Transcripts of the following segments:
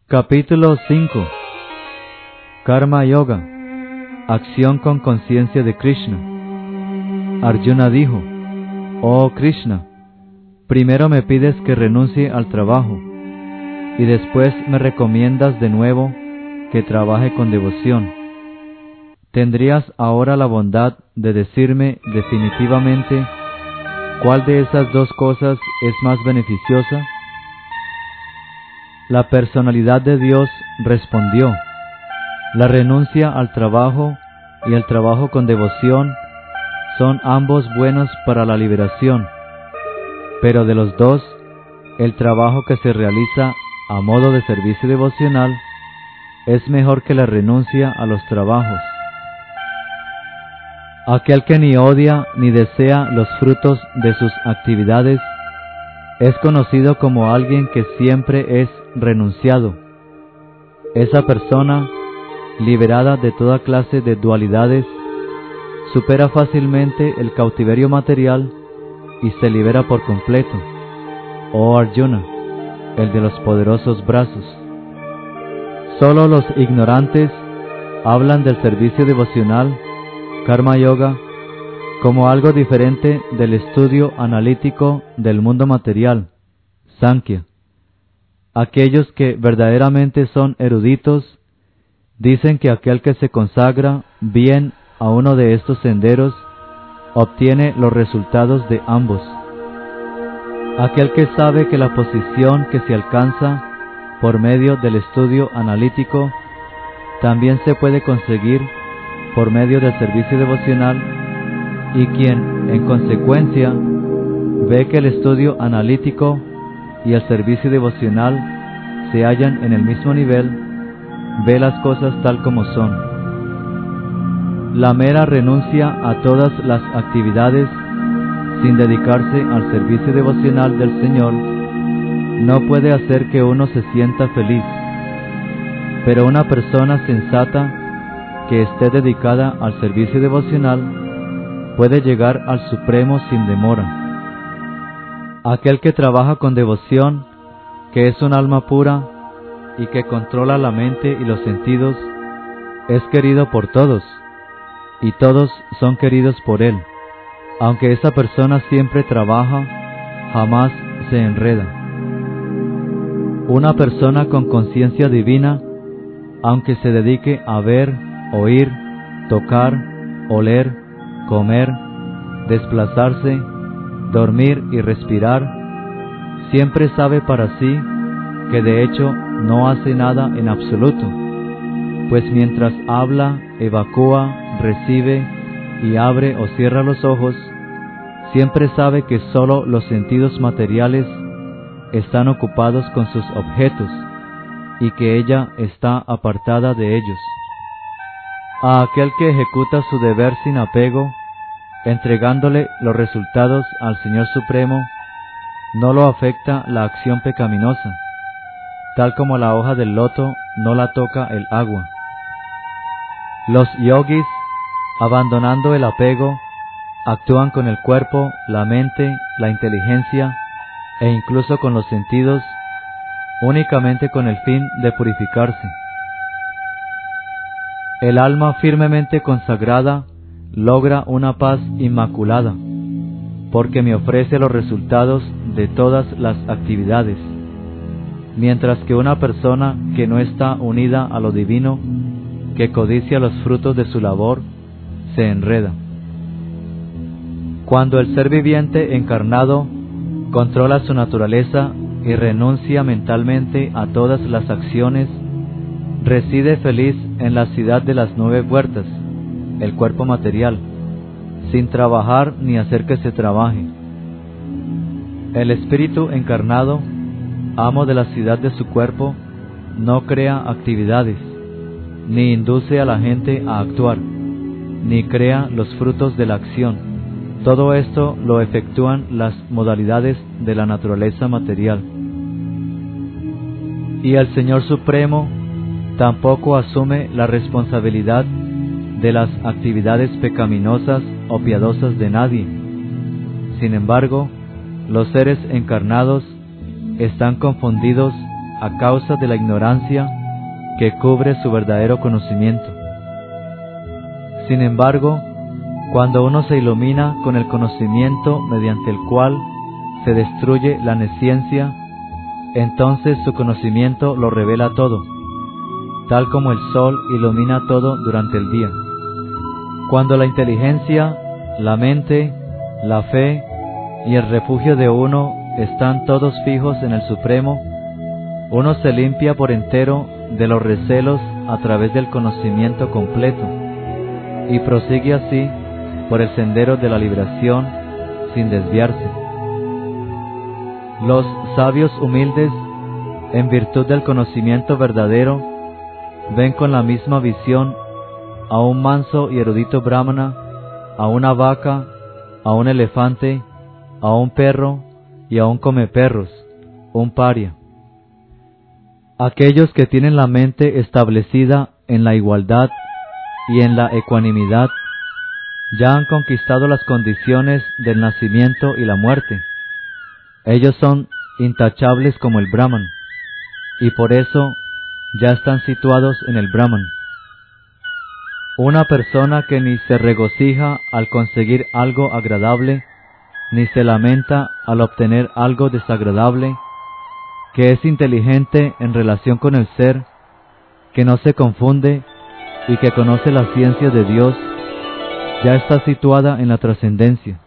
Capítulo 5. Karma Yoga. Acción con conciencia de Krishna. Arjuna dijo: Oh Krishna, primero me pides que renuncie al trabajo, y después me recomiendas de nuevo que trabaje con devoción. ¿Tendrías ahora la bondad de decirme definitivamente cuál de esas dos cosas es más beneficiosa? La personalidad de Dios respondió: la renuncia al trabajo y el trabajo con devoción son ambos buenos para la liberación, pero de los dos, el trabajo que se realiza a modo de servicio devocional es mejor que la renuncia a los trabajos. Aquel que ni odia ni desea los frutos de sus actividades es conocido como alguien que siempre es renunciado. Esa persona, liberada de toda clase de dualidades, supera fácilmente el cautiverio material y se libera por completo. Oh Arjuna, el de los poderosos brazos. Solo los ignorantes hablan del servicio devocional, Karma Yoga, como algo diferente del estudio analítico del mundo material, Sankhya. Aquellos que verdaderamente son eruditos dicen que aquel que se consagra bien a uno de estos senderos obtiene los resultados de ambos. Aquel que sabe que la posición que se alcanza por medio del estudio analítico también se puede conseguir por medio del servicio devocional, y quien, en consecuencia, ve que el estudio analítico y el servicio devocional se hallan en el mismo nivel, ve las cosas tal como son. La mera renuncia a todas las actividades sin dedicarse al servicio devocional del Señor no puede hacer que uno se sienta feliz, pero una persona sensata que esté dedicada al servicio devocional puede llegar al Supremo sin demora. Aquel que trabaja con devoción, que es un alma pura y que controla la mente y los sentidos, es querido por todos, y todos son queridos por él. Aunque esa persona siempre trabaja, jamás se enreda. Una persona con conciencia divina, aunque se dedique a ver, oír, tocar, oler, comer, desplazarse, dormir y respirar, siempre sabe para sí que de hecho no hace nada en absoluto, pues mientras habla, evacúa, recibe y abre o cierra los ojos, siempre sabe que sólo los sentidos materiales están ocupados con sus objetos y que ella está apartada de ellos. A aquel que ejecuta su deber sin apego, entregándole los resultados al Señor Supremo, no lo afecta la acción pecaminosa, tal como la hoja del loto no la toca el agua. Los yogis, abandonando el apego, actúan con el cuerpo, la mente, la inteligencia e incluso con los sentidos, únicamente con el fin de purificarse. El alma firmemente consagrada logra una paz inmaculada, porque me ofrece los resultados de todas las actividades, mientras que una persona que no está unida a lo divino, que codicia los frutos de su labor, se enreda. Cuando el ser viviente encarnado controla su naturaleza y renuncia mentalmente a todas las acciones, reside feliz en la ciudad de las 9 puertas, el cuerpo material, sin trabajar ni hacer que se trabaje. El espíritu encarnado, amo de la ciudad de su cuerpo, no crea actividades, ni induce a la gente a actuar, ni crea los frutos de la acción. Todo esto lo efectúan las modalidades de la naturaleza material. Y el Señor Supremo tampoco asume la responsabilidad de las actividades pecaminosas o piadosas de nadie. Sin embargo, los seres encarnados están confundidos a causa de la ignorancia que cubre su verdadero conocimiento. Sin embargo, cuando uno se ilumina con el conocimiento mediante el cual se destruye la nesciencia, entonces su conocimiento lo revela todo, tal como el sol ilumina todo durante el día. Cuando la inteligencia, la mente, la fe y el refugio de uno están todos fijos en el Supremo, uno se limpia por entero de los recelos a través del conocimiento completo y prosigue así por el sendero de la liberación sin desviarse. Los sabios humildes, en virtud del conocimiento verdadero, ven con la misma visión a un manso y erudito brahmana, a una vaca, a un elefante, a un perro y a un comeperros, un paria. Aquellos que tienen la mente establecida en la igualdad y en la ecuanimidad ya han conquistado las condiciones del nacimiento y la muerte. Ellos son intachables como el Brahman, y por eso ya están situados en el Brahman. Una persona que ni se regocija al conseguir algo agradable, ni se lamenta al obtener algo desagradable, que es inteligente en relación con el ser, que no se confunde y que conoce la ciencia de Dios, ya está situada en la trascendencia.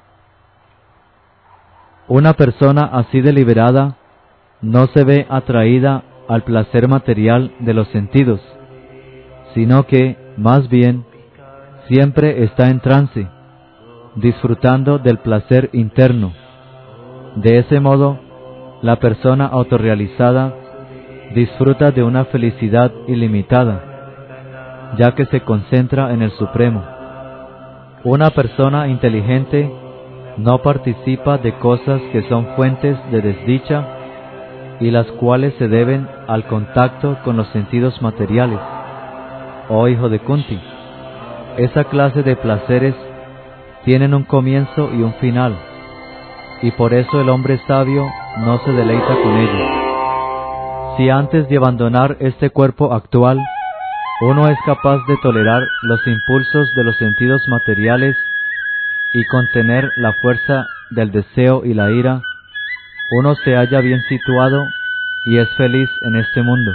Una persona así deliberada no se ve atraída al placer material de los sentidos, sino que, más bien, siempre está en trance, disfrutando del placer interno. De ese modo, la persona autorrealizada disfruta de una felicidad ilimitada, ya que se concentra en el Supremo. Una persona inteligente no participa de cosas que son fuentes de desdicha y las cuales se deben al contacto con los sentidos materiales. Oh hijo de Kunti, esa clase de placeres tienen un comienzo y un final, y por eso el hombre sabio no se deleita con ellos. Si antes de abandonar este cuerpo actual, uno es capaz de tolerar los impulsos de los sentidos materiales y contener la fuerza del deseo y la ira, uno se halla bien situado y es feliz en este mundo.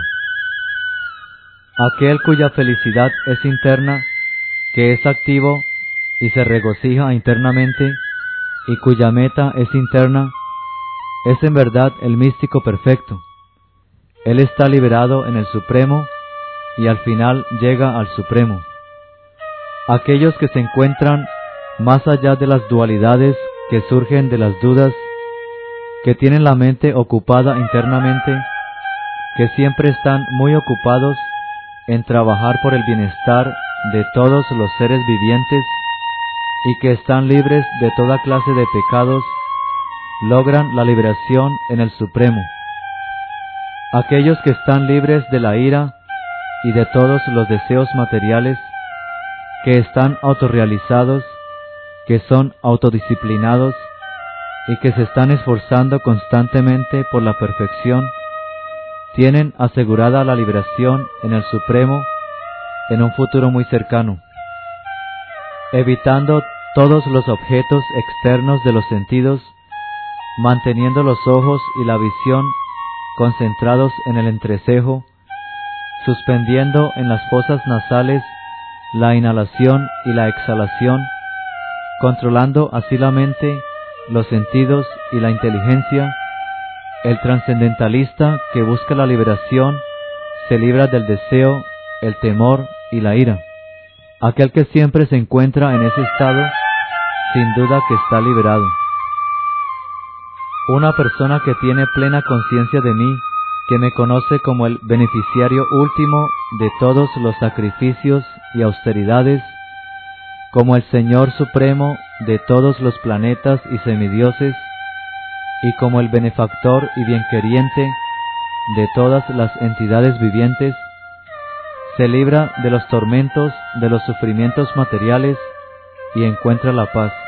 Aquel cuya felicidad es interna, que es activo y se regocija internamente, y cuya meta es interna, es en verdad el místico perfecto. Él está liberado en el Supremo y al final llega al Supremo. Aquellos que se encuentran más allá de las dualidades que surgen de las dudas, que tienen la mente ocupada internamente, que siempre están muy ocupados en trabajar por el bienestar de todos los seres vivientes y que están libres de toda clase de pecados, logran la liberación en el Supremo. Aquellos que están libres de la ira y de todos los deseos materiales, que están autorrealizados, que son autodisciplinados y que se están esforzando constantemente por la perfección, tienen asegurada la liberación en el Supremo en un futuro muy cercano. Evitando todos los objetos externos de los sentidos, manteniendo los ojos y la visión concentrados en el entrecejo, suspendiendo en las fosas nasales la inhalación y la exhalación, controlando así la mente, los sentidos y la inteligencia, el trascendentalista que busca la liberación se libra del deseo, el temor y la ira. Aquel que siempre se encuentra en ese estado, sin duda que está liberado. Una persona que tiene plena conciencia de mí, que me conoce como el beneficiario último de todos los sacrificios y austeridades, como el Señor Supremo de todos los planetas y semidioses, y como el benefactor y bienqueriente de todas las entidades vivientes, se libra de los tormentos, de los sufrimientos materiales y encuentra la paz.